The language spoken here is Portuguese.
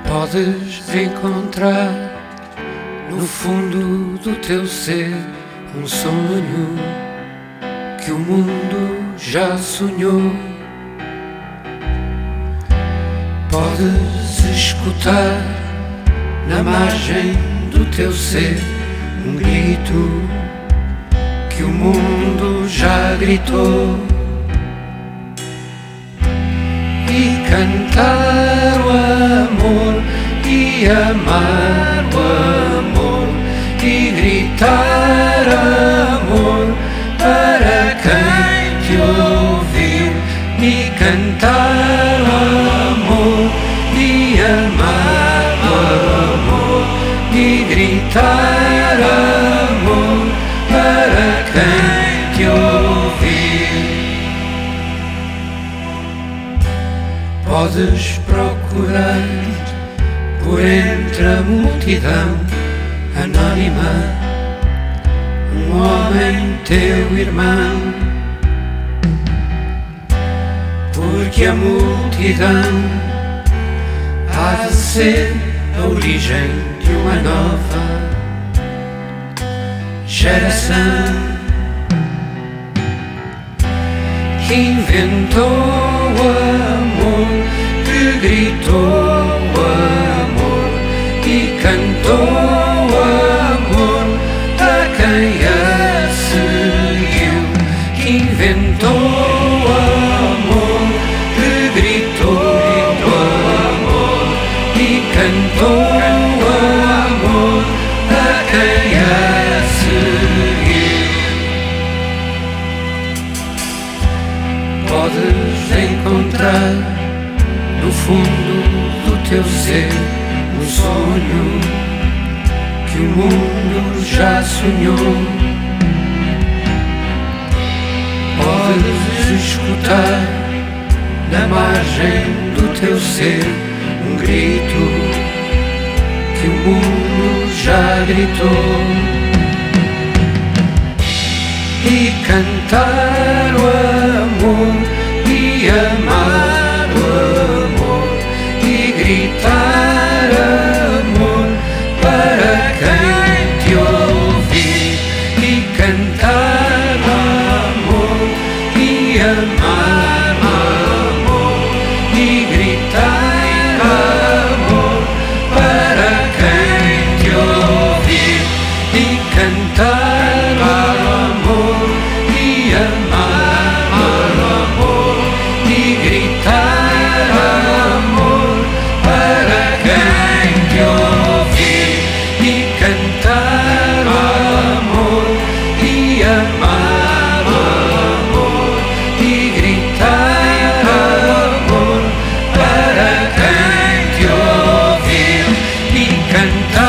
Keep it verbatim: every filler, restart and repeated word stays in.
Podes encontrar no fundo do teu ser um sonho que o mundo já sonhou. Podes escutar na margem do teu ser um grito que o mundo já gritou. E cantar o amor e amar o amor e gritar amor para quem te ouvir. E cantar o amor e amar o amor e gritar amor para quem te ouvir. Podes procurar por entre a multidão anónima um homem teu irmão, porque a multidão há de ser a origem de uma nova geração que inventou o amor, que gritou o amor e cantou o amor a quem a seguiu, que inventou o amor, que gritou o amor e cantou o amor a quem a seguiu. Podes encontrar no fundo do teu ser um sonho que o mundo já sonhou. Podes escutar na margem do teu ser um grito que o mundo já gritou. E cantar o amor e amar o amor e gritar amor para quem te ouvir. E cantar amor e amar amor e gritar amor para quem te ouvir. E cantar amor e amar amor e gritar amor para quem te ouvir. E cantar amor e amar amor e gritar amor para quem te ouvir. E cantar